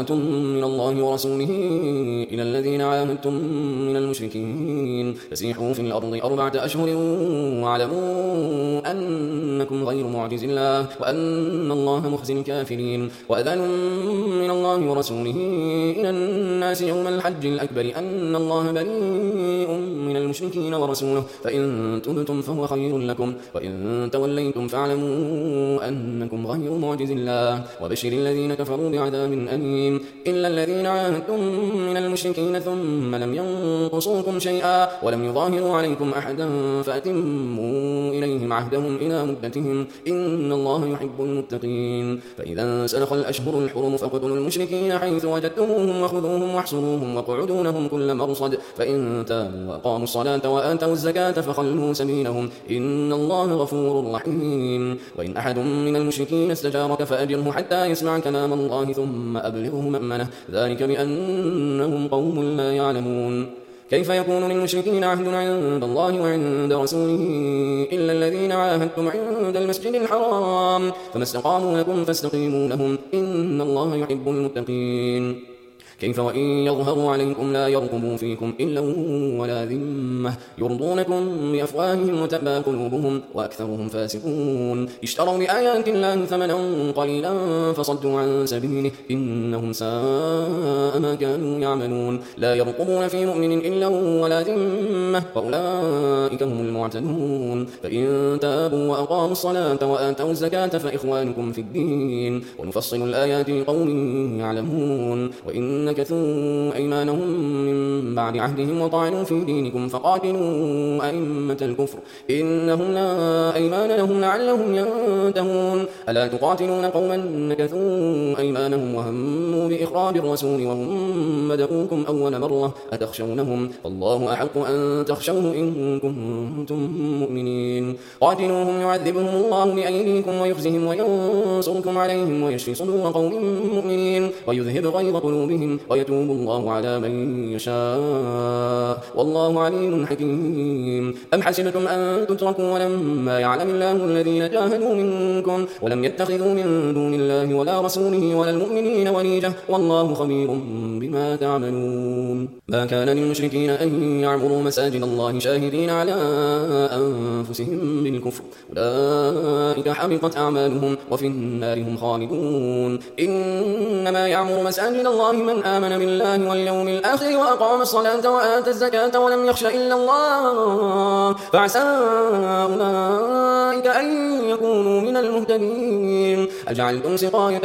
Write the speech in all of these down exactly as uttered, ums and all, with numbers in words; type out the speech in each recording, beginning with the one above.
عاهدتم من الله ورسوله إلى الذين عاهدتم من المشركين فسيحوا في الأرض أربعة أشهر واعلموا أنكم غير معجز الله وأن الله مخزي الكافرين. وأذان من الله ورسوله إلى الناس يوم الحج الأكبر أن الله بريء من المشركين ورسوله فإن تبتم فهو خير لكم وإن توليتم فاعلموا أنكم غير معجز الله وبشر الذين كفروا بعذاب أليم. إلا الذين عاهدتم من المشركين ثم لم ينقصوكم شيئا ولم يظاهروا عليكم أحدا فأتموا إليهم عهدهم إلى مدتهم إن الله يحب المتقين. فإذا سلخ الأشهر الحرم فاقتلوا المشركين حيث وجدتموهم وخذوهم واحصروهم واقعدوا لهم كل مرصد فإن تابوا وأقاموا الصلاة وآتوا الزكاة فخلوا سبيلهم إن الله غفور رحيم. وإن أحد من المشركين استجارك فأجره حتى يسمع كلام الله ثم أبلغه مأمنه ذلك بأنهم قوم لا يعلمون. كيف يكون للمشركين عهد عند الله وعند رسوله إلا الذين عاهدتم عند المسجد الحرام فما استقاموا لكم فاستقيموا لهم إن الله يحب المتقين. كيف وإن يظهروا عليكم لا يرقبوا فيكم إلا ولا ذمة يرضونكم بأفواههم وتأبى قلوبهم وأكثرهم فاسقون. اشتروا بآيات الله ثمنا قليلا فصدوا عن سبيله إنهم ساء ما كانوا يعملون. لا يرقبون في مؤمن إلا ولا ذمة وأولئك هم المعتدون. فإن تابوا وأقاموا الصلاة وآتوا الزكاة فإخوانكم في الدين ونفصل الآيات لقوم يعلمون. وإن نكثوا أيمانهم من بعد عهدهم وطعنوا في دينكم فقاتلوا أئمة الكفر إنهم لا أيمان لهم لعلهم ينتهون. ألا تقاتلون قوما نكثوا أيمانهم وهموا بإخراج الرسول وهم بدؤوكم أول مرة أتخشونهم فالله أحق أن تخشوه إن كنتم مؤمنين. قاتلوهم يعذبهم الله بأيديكم ويخزهم وينصركم عليهم ويشفي صدور قوم مؤمنين ويذهب غيظ قلوبهم ويتوب الله على من يشاء والله عليم حكيم. أم حسبتم أن تتركوا ولما يعلم الله الذين جاهدوا منكم ولم يتخذوا من دون الله ولا رسوله ولا المؤمنين وليجة والله خبير بما تعملون. ما كان للمشركين أن يعمروا مساجد الله شاهدين على أنفسهم بالكفر أولئك حبطت أعمالهم وفي النار هم خالدون. إنما يعمر مساجد الله من آمن بالله واليوم الآخر وأقام الصلاة وآتى الزكاة ولم يخش إلا الله فعسى أولئك أن يكونوا من المهتدين. أجعلتم سقاية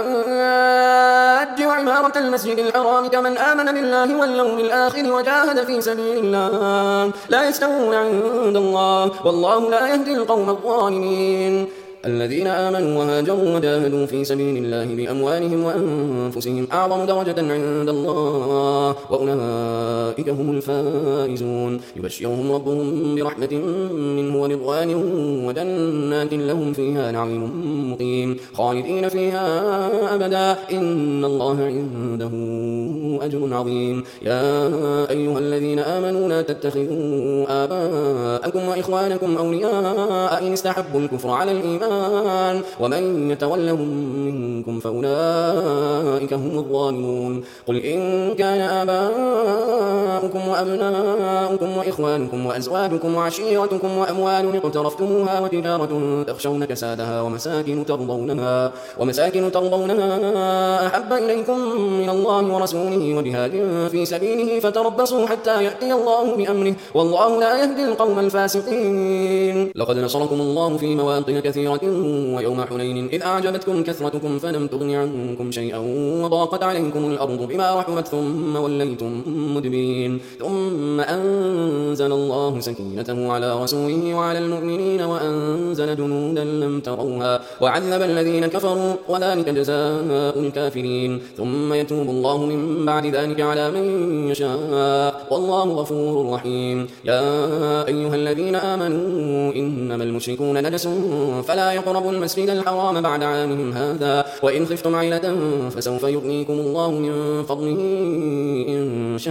الحاج وعمارة المسجد الحرام كمن آمن بالله واليوم الآخر وجاهد في سبيل الله لا يستوون عند الله والله لا يهدي القوم الظالمين. الذين آمنوا وهاجروا وجاهدوا في سبيل الله بأموالهم وأنفسهم أعظم درجة عند الله وأولئك هم الفائزون. يبشرهم ربهم برحمة منه ورضوان وجنات لهم فيها نعيم مقيم خالدين فيها أبدا إن الله عنده أجر عظيم. يا أيها الذين آمنوا لا تتخذوا آباءكم وإخوانكم أولياء إن استحبوا الكفر على الإيمان ومن يتولهم منكم فأولئك هم الظالمون. قل إن كان آباؤكم وأبناؤكم وإخوانكم وأزواجكم وعشيرتكم وأموال اقترفتموها وتجارة تخشون كسادها ومساكن ترضونها ومساكن ترضونها أحب إليكم من الله ورسوله وجهاد في سبيله فتربصوا حتى يأتي الله بأمره والله لا يهدي القوم الفاسقين. لقد نصركم الله في مواطن كثيرة ويوم حنين إذ أعجبتكم كثرتكم فلم تغن عنكم شيئا وضاقت عليكم الأرض بما رحبت ثم وليتم مدبرين. ثم أنزل الله سكينته على رسوله وعلى المؤمنين وأنزل جنودا لم تروها وعذب الذين كفروا وذلك جزاء الكافرين. ثم يتوب الله من بعد ذلك على من يشاء والله غفور رحيم. يا أيها الذين آمنوا إنما المشركون نجس فلا ولا يقربوا المسجد الحرام بعد عامهم هذا وإن خفتم عيلة فسوف يغنيكم الله من فضله إن شاء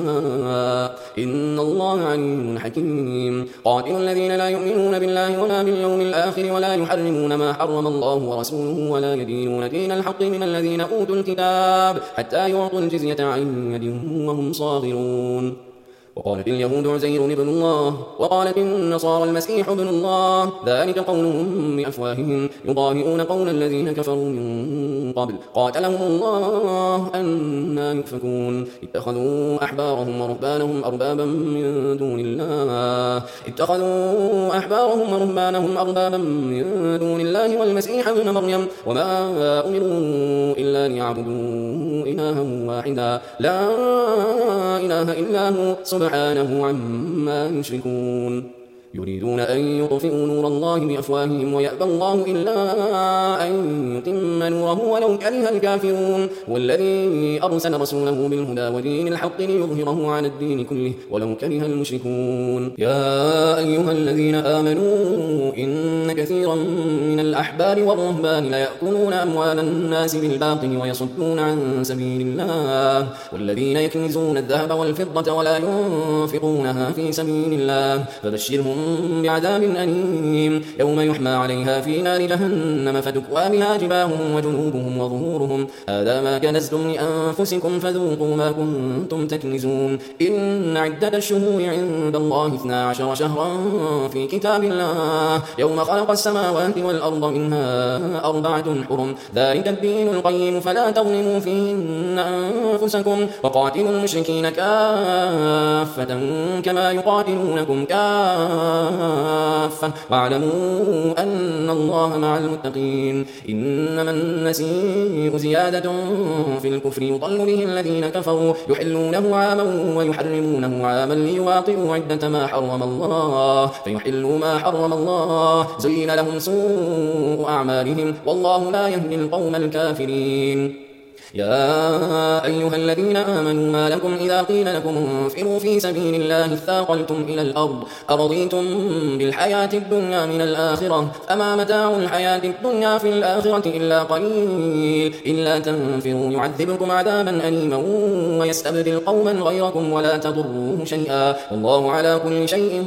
إن الله عليم حكيم قاتلوا الذين لا يؤمنون بالله ولا باليوم الآخر ولا يحرمون ما حرم الله ورسوله ولا يدينون دين الحق من الذين أوتوا الكتاب حتى يعطوا الجزية عن يد وهم صاغرون وقالت اليهود عزير ابن الله وقالت النصارى المسيح ابن الله ذلك قولهم بأفواههم يضاهئون قول الذين كفروا من قبل قاتلهم الله أنى يؤفكون اتخذوا أحبارهم ورهبانهم أربابا من دون الله اتخذوا أحبارهم ورهبانهم أربابا من دون الله والمسيح ابن مريم وما أمروا إلا ليعبدوا إلها واحدا لا إله إلا هو سبحانه عما يشركون يريدون أن يطفئوا نور الله بأفواههم ويأبى الله إلا أن يتم نوره ولو كره الكافرون والذي أرسل رسوله بالهدى ودين الحق ليظهره على الدين كله ولو كره المشركون يا أيها الذين آمنوا إن كثيرا من الأحبار والرهبان ليأكلون أموال الناس بالباطل ويصدون عن سبيل الله والذين يكنزون الذهب والفضة ولا ينفقونها في سبيل الله فبشرهم بعذاب أليم يوم يحمى عليها في نار جهنم فتكوى بها جباههم وجنوبهم وظهورهم هذا ما كنزتم لأنفسكم فذوقوا ما كنتم تكنزون إن عدة الشهور عند الله اثنا عشر شهرا في كتاب الله يوم خلق السماوات والأرض منها أربعة حرم ذلك الدين القيم فلا تظلموا فيهن أنفسكم وقاتلوا المشركين كافة كما يقاتلونكم كافة واعلموا أن الله مع المتقين إنما النسيء زيادة في الكفر يضل به الذين كفروا يحلونه عاما ويحرمونه عاما ليواطئوا عدة ما حرم الله فيحلوا ما حرم الله زين لهم سوء أعمالهم والله لا يهدي القوم الكافرين يا أيها الذين آمنوا ما لكم إذا قيل لكم انفروا في سبيل الله اثاقلتم إلى الأرض أرضيتم بالحياة الدنيا من الآخرة فما متاع الحياة الدنيا في الآخرة إلا قليل إلا تنفروا يعذبكم عذابا أليما ويستبدل قوما غيركم ولا تضروه شيئا والله على كل شيء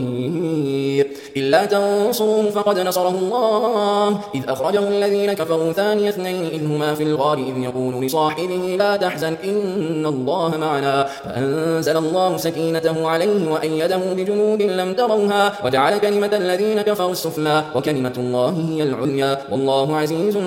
قدير إلا تنصروه فقد نصره الله إذ أخرجه الذين كفروا ثاني اثنين إذ هما في الغار إذ يقول لصاحبه لا تحزن إن الله معنا فأنزل الله سكينته عليه وأيده بجنود لم تروها وجعل كلمة الذين كفروا السفلى وكلمة الله هي العليا والله عزيز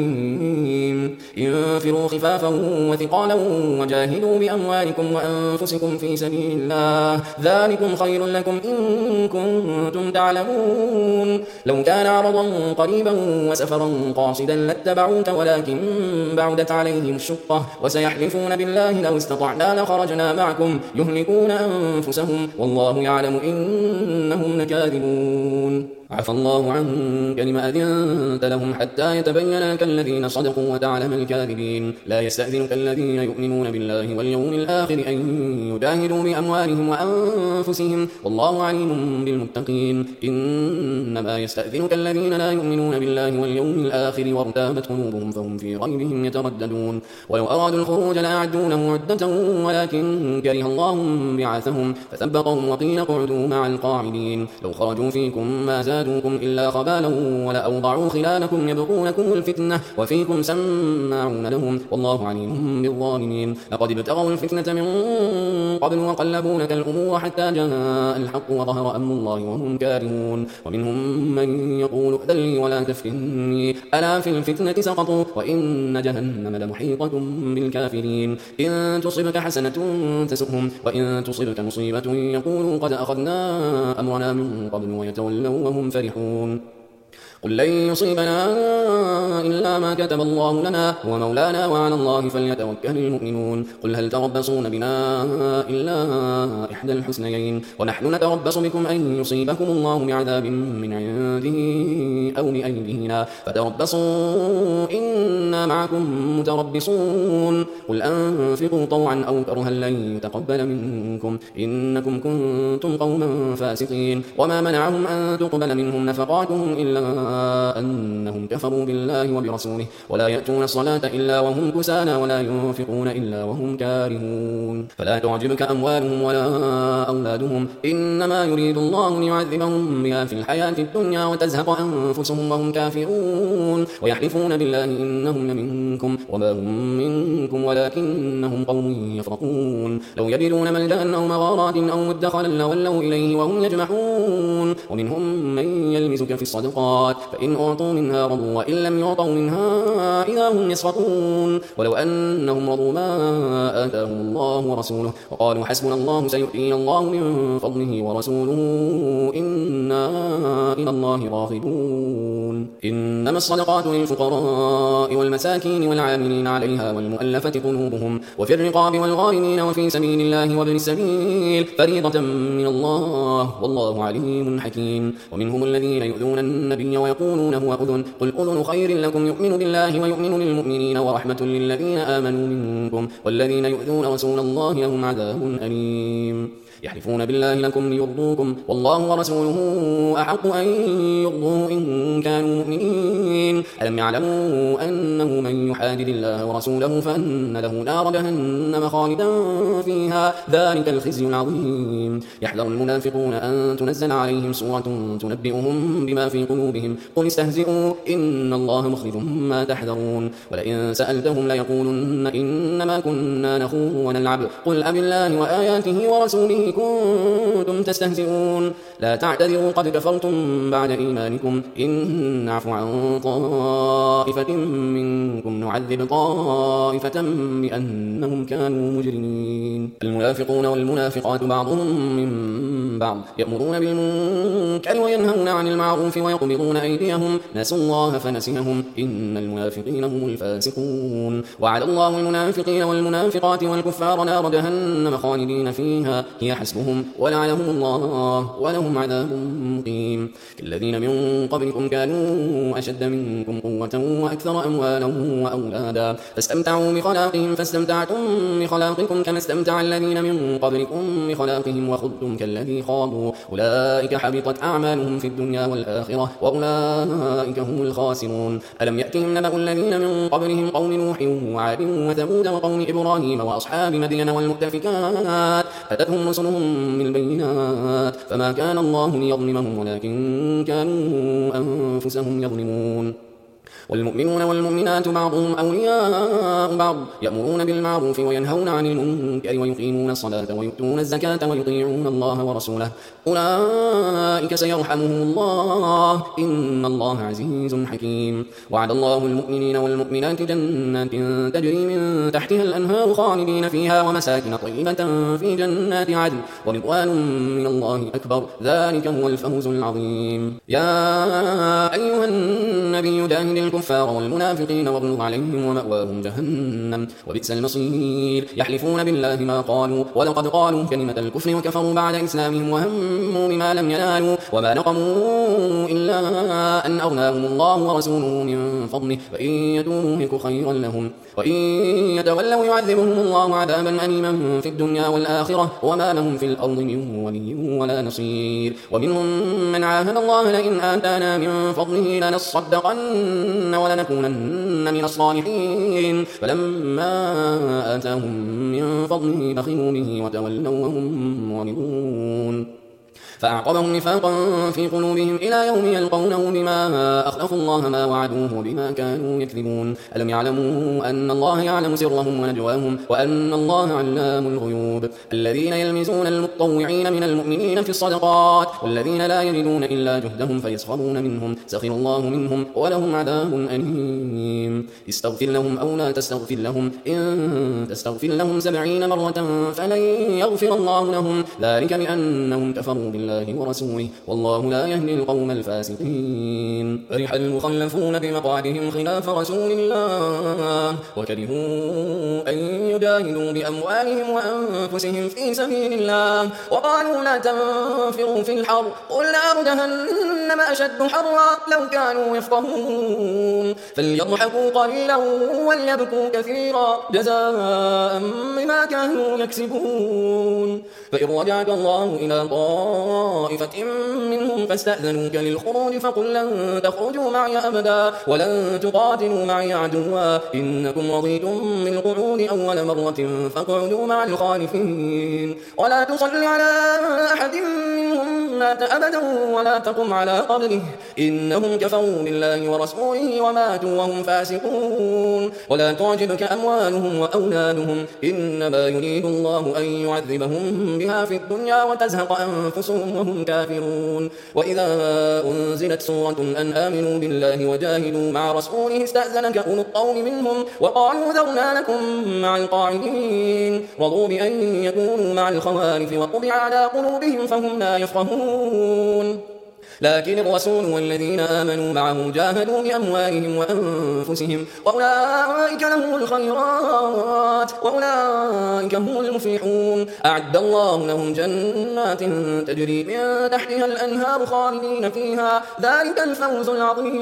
حكيم انفروا خفافا وثقالا وجاهدوا بأموالكم وأنفسكم في سبيل الله ذلكم خير لكم إن كنتم تعلمون لو كان عرضا قريبا وسفرا قاصدا لاتبعوك ولكن بعدت عليهم الشقة وسيحلفون بالله لو استطعنا لخرجنا معكم يهلكون أنفسهم والله يعلم إنهم لكاذبون عفى الله عنك لما أذنت لهم حتى يتبين لك الذين صدقوا وتعلم الكاذبين لا يستأذنك الذين يؤمنون بالله واليوم الآخر أن يجاهدوا بأموالهم وأنفسهم والله عليم بالمتقين إنما يستأذنك الذين لا يؤمنون بالله واليوم الآخر وارتابت قلوبهم فهم في ريبهم يترددون ولو أرادوا الخروج لأعدوا له عدة ولكن كره الله بعثهم فثبطهم وقيل اقعدوا مع القاعدين لو خرجوا فيكم ما زادوكم إلا خبالا ولأوضعوا خلالكم يبغونكم الفتنة وفيكم سماعون لهم والله عليم بالظالمين لقد ابتغوا الفتنة من قبل وقلبوا لك الأمور حتى جاء الحق وظهر أمر الله وهم كارهون ومنهم من يقول ائذن لي ولا تفتني ألا في الفتنة سقطوا وإن جهنم لمحيطة بالكافرين إن تصبك حسنة تسؤهم وإن تصبك مصيبة يقولوا قد أخذنا أمرنا من قبل ويتولوا وهم فرحون قل لن يصيبنا إلا ما كتب الله لنا ومولانا وعلى الله فليتوكل المؤمنون قل هل تربصون بنا إلا إحدى الحسنيين ونحن نتربص بكم أن يصيبكم الله بعذاب من عنده أو بأيدينا فتربصوا إنا معكم متربصون قل أنفقوا طوعا أو كرها لن يتقبل منكم إنكم كنتم قوما فاسقين وما منعهم أن تقبل منهم نفقاتهم إلا أنهم كفروا بالله وبرسوله ولا يأتون الصلاة إلا وهم كسالى ولا ينفقون إلا وهم كارهون فلا تعجبك أموالهم ولا أولادهم إنما يريد الله ليعذبهم بها في الحياة الدنيا وتزهق أنفسهم وهم كافرون ويحلفون بالله إنهم لمنكم وما هم منكم ولكنهم قوم يفرقون لو يجدون ملجأ أو مغارات أو مدخلا لولوا إليه وهم يجمحون ومنهم من يلمزك في الصدقات فإن أعطوا منها رضوا وإن لم يعطوا منها إذا هم يسخطون ولو أنهم رضوا ما آتاهم الله ورسوله وقالوا حسبنا الله سيؤتينا الله من فضله ورسوله إنا إلى الله راغبون إنما الصدقات للفقراء والمساكين والعاملين عليها والمؤلفة قلوبهم وفي الرقاب والغارمين وفي سبيل الله وابن السبيل فريضة من الله والله عليم حكيم ومنهم الذين يؤذون النبي ويقولون هو أذن قل أذن خير لكم يؤمن بالله ويؤمن للمؤمنين ورحمة للذين آمنوا منكم والذين يؤذون رسول الله لهم عذاب أليم يحلفون بالله لكم ليرضوكم والله ورسوله أحق أن يرضوه إن كانوا مؤمنين ألم يعلموا أنه من يحادد الله ورسوله فأن له نار جهنم خالدا فيها ذلك الخزي العظيم يحذر المنافقون أن تنزل عليهم سورة تنبئهم بما في قلوبهم قل استهزئوا إن الله مخرج ما تحذرون ولئن سألتهم ليقولن إنما كنا نخوض ونلعب قل أب الله وآياته ورسوله كنتم تستهزئون لا تعتذروا قد كفرتم بعد إيمانكم إن نعفو عن طائفة منكم نعذب طائفة بأنهم كانوا مجرمين المنافقون والمنافقات بعضهم من بعض يأمرون بالمنكر وينهون عن المعروف ويقبضون أيديهم نسوا الله فنسيهم إن المنافقين هم الفاسقون وعد الله المنافقين والمنافقات والكفار نار جهنم خالدين فيها هي حسبهم ولعنهم الله ولهم عذاب مقيم الذين من قبلكم كانوا أشد منكم قوة وأكثر أموالا وأولادا فاستمتعوا بخلاقهم فاستمتعتم بخلاقكم كما استمتع الذين من قبلكم بخلاقهم وخذتم كالذي خاضوا أولئك حبطت أعمالهم في الدنيا والآخرة وأولئك هم الخاسرون ألم يأتهم نبأ الذين من قبلهم قوم نوح وعاد وثمود وقوم إبراهيم وأصحاب مدين والمؤتفكات أتتهم رسلهم بالبينات فما كان الله ليظلمهم ولكن كانوا أنفسهم يظلمون والمؤمنون والمؤمنات بعضهم أولياء بعض يأمرون بالمعروف وينهون عن المنكر ويقيمون الصلاة ويؤتون الزكاة ويطيعون الله ورسوله أولئك سيرحمهم الله إن الله عزيز حكيم وعد الله المؤمنين والمؤمنات جنات تجري من تحتها الأنهار خالدين فيها ومساكن طيبة في جنات عدن ورضوان من الله أكبر ذلك هو الفوز العظيم يا أيها النبي جاهد الكفار والمنافقين واغلظ عليهم ومأواهم جهنم وبئس المصير يحلفون بالله ما قالوا ولقد قالوا كلمة الكفر وكفروا بعد إسلامهم وهموا بما لم ينالوا وما نقموا إلا أن أغناهم الله ورسوله من فضله وإن يتوبوا يك خيرا لهم وإن يتولوا يعذبهم الله عذابا أليما في الدنيا والآخرة وما لهم في الأرض من ولي ولا نصير ومنهم من عاهد الله لئن آتانا من فضله لنصدقن ولنكونن من الصالحين فلما آتاهم من فضله بخلوا به وتولوا وهم معرضون فأعقبهم نفاقا في قلوبهم إلى يوم يلقونه بما أخلفوا الله ما وعدوه بما كانوا يكذبون ألم يعلموا أن الله يعلم سرهم ونجواهم وأن الله علام الغيوب الذين يلمزون المتطوعين من المؤمنين في الصدقات والذين لا يجدون إلا جهدهم فيسخرون منهم سخر الله منهم ولهم عذاب أليم استغفر لهم أو لا تستغفر لهم إن تستغفر لهم سبعين مرة فلن يغفر الله لهم ذلك بأنهم كفروا بالله ورسوله والله لا يهدي القوم الفاسقين فرح المخلفون بمقعدهم خلاف رسول الله وكرهوا أن يجاهدوا بأموالهم وأنفسهم في سبيل الله وقالوا لا تنفروا في الحر قل نار جهنم أشد حرا لو كانوا يفقهون فليضحكوا قليلا وليبكوا كثيرا جزاء بما كانوا يكسبون فإن رجعك الله إلى طائفة منهم فاستأذنوك للخروج فقل لن تخرجوا معي أبدا ولن تقاتلوا معي عدوا إنكم رضيتم بالقعود أول مرة فاقعدوا مع الخالفين ولا تصل على أحد منهم مات أبدا ولا تقم على قبره إنهم كفروا بالله ورسوله وماتوا وهم فاسقون ولا تعجبك أموالهم وأولادهم إنما يريد الله أن يعذبهم بها في الدنيا وتزهق أنفسهم وهم كافرون وإذا أنزلت سورة أن آمنوا بالله وجاهدوا مع رسوله استأذنك أولو الطول منهم وقالوا ذرنا لكم مع القاعدين رضوا بأن يكونوا مع الخوالف وطبع على قلوبهم فهم لا يفقهون لكن الرسول والذين آمنوا معه جاهدوا بأموالهم وأنفسهم وأولئك لهم الخيرات وأولئك هم المفلحون أعد الله لهم جنات تجري من تحتها الأنهار خالدين فيها ذلك الفوز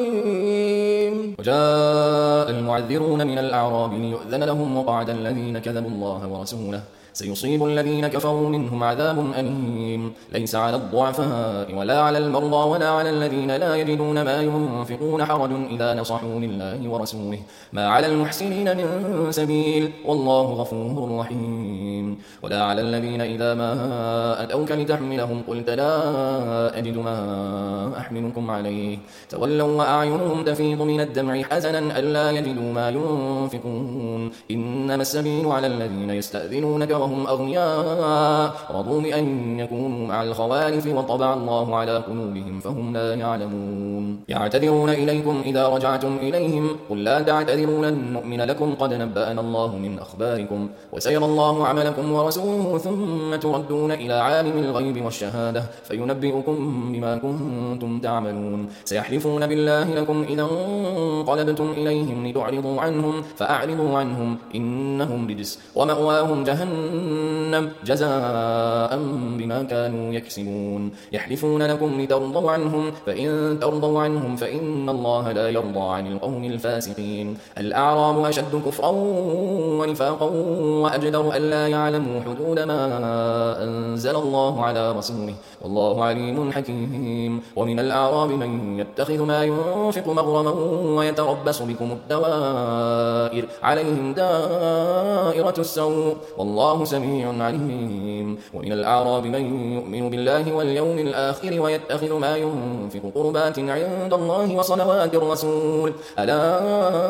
العظيم. وجاء المعذرون من الأعراب ليؤذن لهم وقعد الذين كذبوا الله ورسوله سيصيب الذين كفروا منهم عذاب أليم ليس على الضعفاء ولا على المرضى ولا على الذين لا يجدون ما ينفقون حرج إذا نصحوا لله ورسوله ما على المحسنين من سبيل والله غفور رحيم ولا على الذين إذا ما أتوك لتحملهم قلت لا أجد ما أحملكم عليه تولوا وأعينهم تفيض من الدمع حزنا ألا يجدوا ما ينفقون إنما السبيل على الذين يستأذنونك وهم أغنياء رضوا بأن يكونوا مع الخوالف وطبع الله على قلوبهم فهم لا يعلمون يعتذرون إليكم إذا رجعتم إليهم قل لا تعتذروا لن نؤمن لكم قد نبأنا الله من أخباركم وسيرى الله عملكم ورسوله ثم تردون إلى عالم الغيب والشهادة فينبئكم بما كنتم تعملون سيحلفون بالله لكم إذا انقلبتم إليهم لتعرضوا عنهم فأعرضوا عنهم إنهم رجس ومأواهم جهنم جزاء بما كانوا يكسبون يحلفون لكم لترضوا عنهم فإن ترضوا عنهم فإن الله لا يرضى عن القوم الفاسقين الأعراب أشد كفرا ونفاقا وأجدر ألا يعلموا حدود ما أنزل الله على رسوله والله عليم حكيم ومن الأعراب من يتخذ ما ينفق مغرما ويتربص بكم الدوائر عليهم دائرة السوء والله سميع عليم ومن الأعراب من يؤمن بالله واليوم الآخر ويتخذ ما ينفق قربات عند الله وصلوات الرسول ألا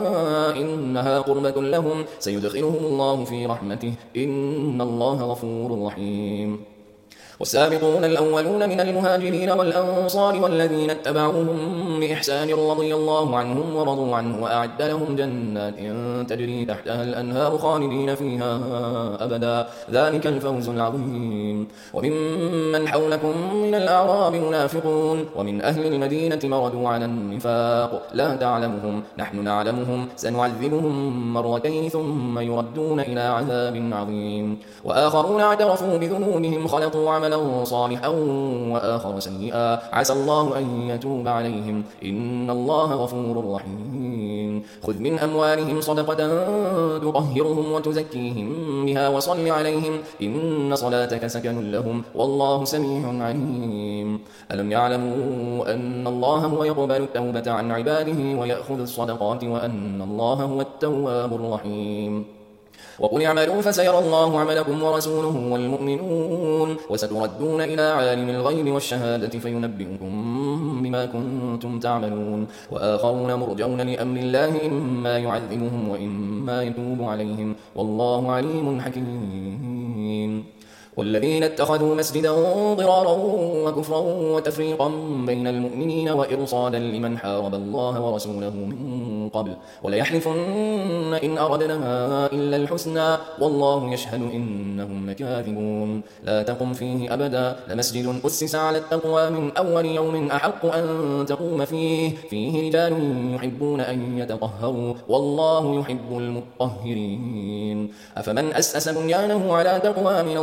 إنها قربة لهم سيدخلهم الله في رحمته إن الله غفور رحيم والسابقون الأولون من المهاجرين والأنصار والذين اتبعوهم بإحسان رضي الله عنهم ورضوا عنه وأعد لهم جنات تجري تحتها الأنهار خالدين فيها أبدا ذلك الفوز العظيم وممن حولكم من الأعراب منافقون ومن أهل المدينة مردوا على النفاق لا تعلمهم نحن نعلمهم سنعذبهم مرتين ثم يردون إلى عذاب عظيم وآخرون اعترفوا بذنوبهم خلطوا عملا صالحا وآخر سيئا عسى الله أن يتوب عليهم إن الله غفور رحيم خذ من أموالهم صدقة تطهرهم وتزكيهم بها وصل عليهم إن صلاتك سكن لهم والله سميع عليم ألم يعلموا أن الله هو يقبل التوبة عن عباده ويأخذ الصدقات وأن الله هو التواب الرحيم وقل اعملوا فسيرى الله عملكم ورسوله والمؤمنون وستردون إلى عالم الغيب والشهادة فينبئكم بما كنتم تعملون وآخرون مرجون لأمر الله إما يعذبهم وإما يتوب عليهم والله عليم حكيم والذين اتخذوا مسجدا ضرارا وكفرا وتفريقا بين المؤمنين وإرصادا لمن حارب الله ورسوله من قبل وليحلفن إن أردنا إلا الحسنى والله يشهد إنهم لكاذبون لا تقم فيه أبدا لمسجد أسس على التقوى من أول يوم أحق أن تقوم فيه فيه رجال يحبون أن يتطهروا والله يحب المطهرين أفمن أسس بنيانه على تقوى من الله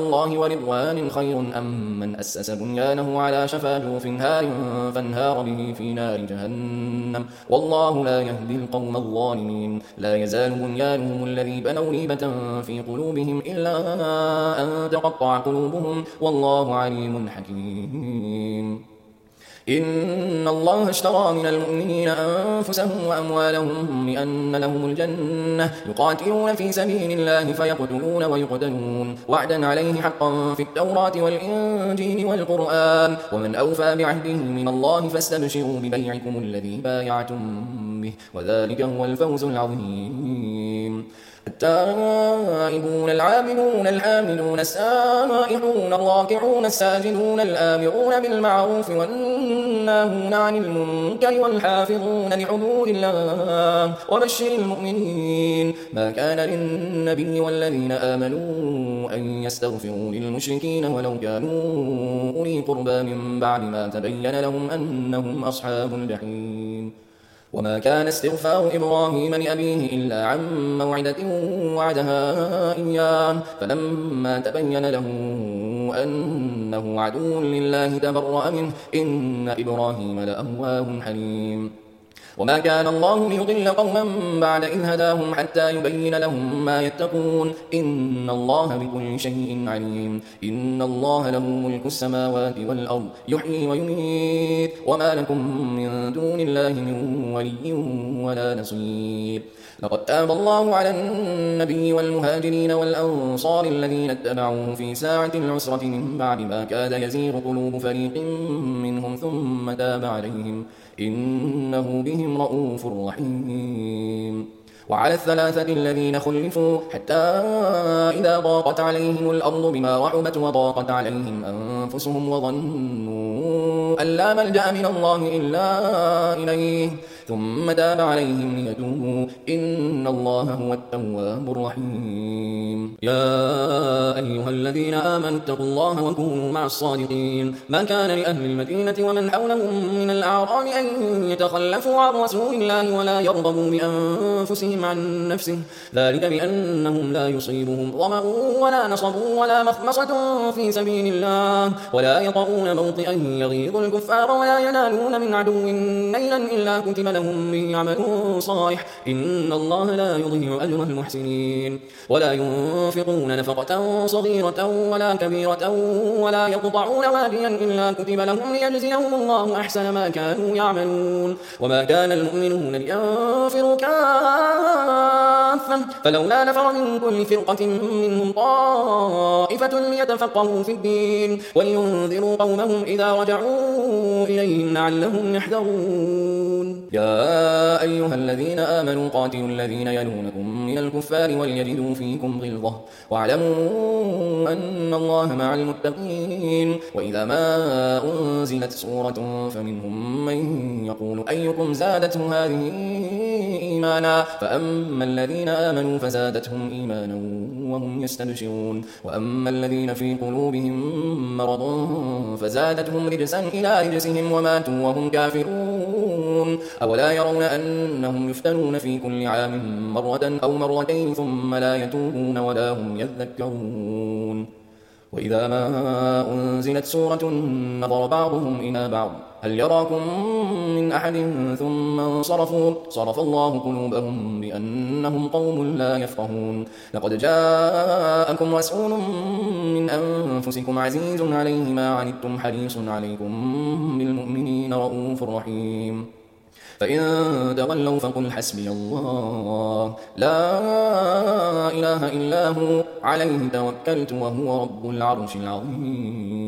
ورضوان خير أم من أسس بنيانه على شفا جوف هار فانهار به في نار جهنم والله لا يهدي القوم الظالمين لا يزال بنيانهم الذي بنوا ريبة في قلوبهم إلا أن تقطع قلوبهم والله عليم حكيم إن الله اشترى من المؤمنين أنفسهم وأموالهم بأن لهم الجنة يقاتلون في سبيل الله فيقتلون ويقتلون وعدا عليه حقا في التوراة والإنجيل والقرآن ومن أوفى بعهده من الله فاستبشروا ببيعكم الذي بايعتم به وذلك هو الفوز العظيم التائبون العابدون الحامدون السائحون الراكعون الساجدون الآمرون بالمعروف والناهون عن المنكر والحافظون لحدود الله وبشر المؤمنين ما كان للنبي والذين آمنوا أن يستغفروا للمشركين ولو كانوا أولي قربى من بعد ما تبين لهم أنهم أصحاب الجحيم وما كان استغفار إبراهيم لأبيه إلا عن موعدة وعدها إياه فلما تبين له أنه عدو لله تبرأ منه إن إبراهيم لأواه حليم وما كان الله ليضل قوما بعد إذ هداهم حتى يبين لهم ما يتقون إن الله بكل شيء عليم إن الله له ملك السماوات والأرض يحيي ويميت وما لكم من دون الله من ولي ولا نصير لقد تاب الله على النبي والمهاجرين والأنصار الذين اتبعوه في ساعة العسرة من بعد ما كاد يزيغ قلوب فريق منهم ثم تاب عليهم إنه بهم رؤوف رحيم وعلى الثلاثة الذين خلفوا حتى إذا ضاقت عليهم الأرض بما رحبت وضاقت عليهم أنفسهم وظنوا أن لا ملجأ من الله إلا إليه ثم تاب عليهم ليتوبوا إن الله هو التواب الرحيم يا أيها الذين آمنوا اتقوا الله وكونوا مع الصادقين ما كان لأهل المدينة ومن حولهم من الأعراب أن يتخلفوا عن رسول الله ولا يرغبوا بأنفسهم عن نفسه ذلك بأنهم لا يصيبهم ظمأ ولا نصب ولا مخمصة في سبيل الله ولا يطؤون موطئا يغيظ الكفار ولا ينالون من عدو نيلا إلا كتب لهم به عمل صالح إن الله لا يضيع أجر المحسنين ولا ينفقون نفقة صغيرة ولا كبيرة ولا يقطعون واديا إلا كتب لهم ليجزيهم الله أحسن ما كانوا يعملون وما كان المؤمنون لينفروا كافة فلولا نفر من كل فرقة منهم طائفة ليتفقهوا في الدين ولينذروا قومهم إذا رجعوا إليهم لعلهم يحذرون يا أيها الذين آمنوا قاتلوا الذين يلونكم من الكفار وليجدوا فيكم غلظة واعلموا أن الله مع المتقين وإذا ما أنزلت سورة فمنهم من يقول أيكم زادته هذه إيمانا فأما الذين آمنوا فزادتهم إيمانا وهم يستبشرون وأما الذين في قلوبهم مرض فزادتهم رجسا إلى رجسهم وماتوا وهم كافرون أولا يرون أنهم يفتنون في كل عام مرة أو مرتين ثم لا يتوبون ولا هم يذكرون وإذا ما أنزلت سورة نظر بعضهم إلى بعض هل يراكم من أحد ثم انصرفوا صرف الله قلوبهم بأنهم قوم لا يفقهون لقد جاءكم رسول من أنفسكم عزيز عليه ما عنتم حريص عليكم بالمؤمنين رؤوف رحيم فإن تولوا فقل حسبي الله لا إله إلا هو عليه توكلت وهو رب العرش العظيم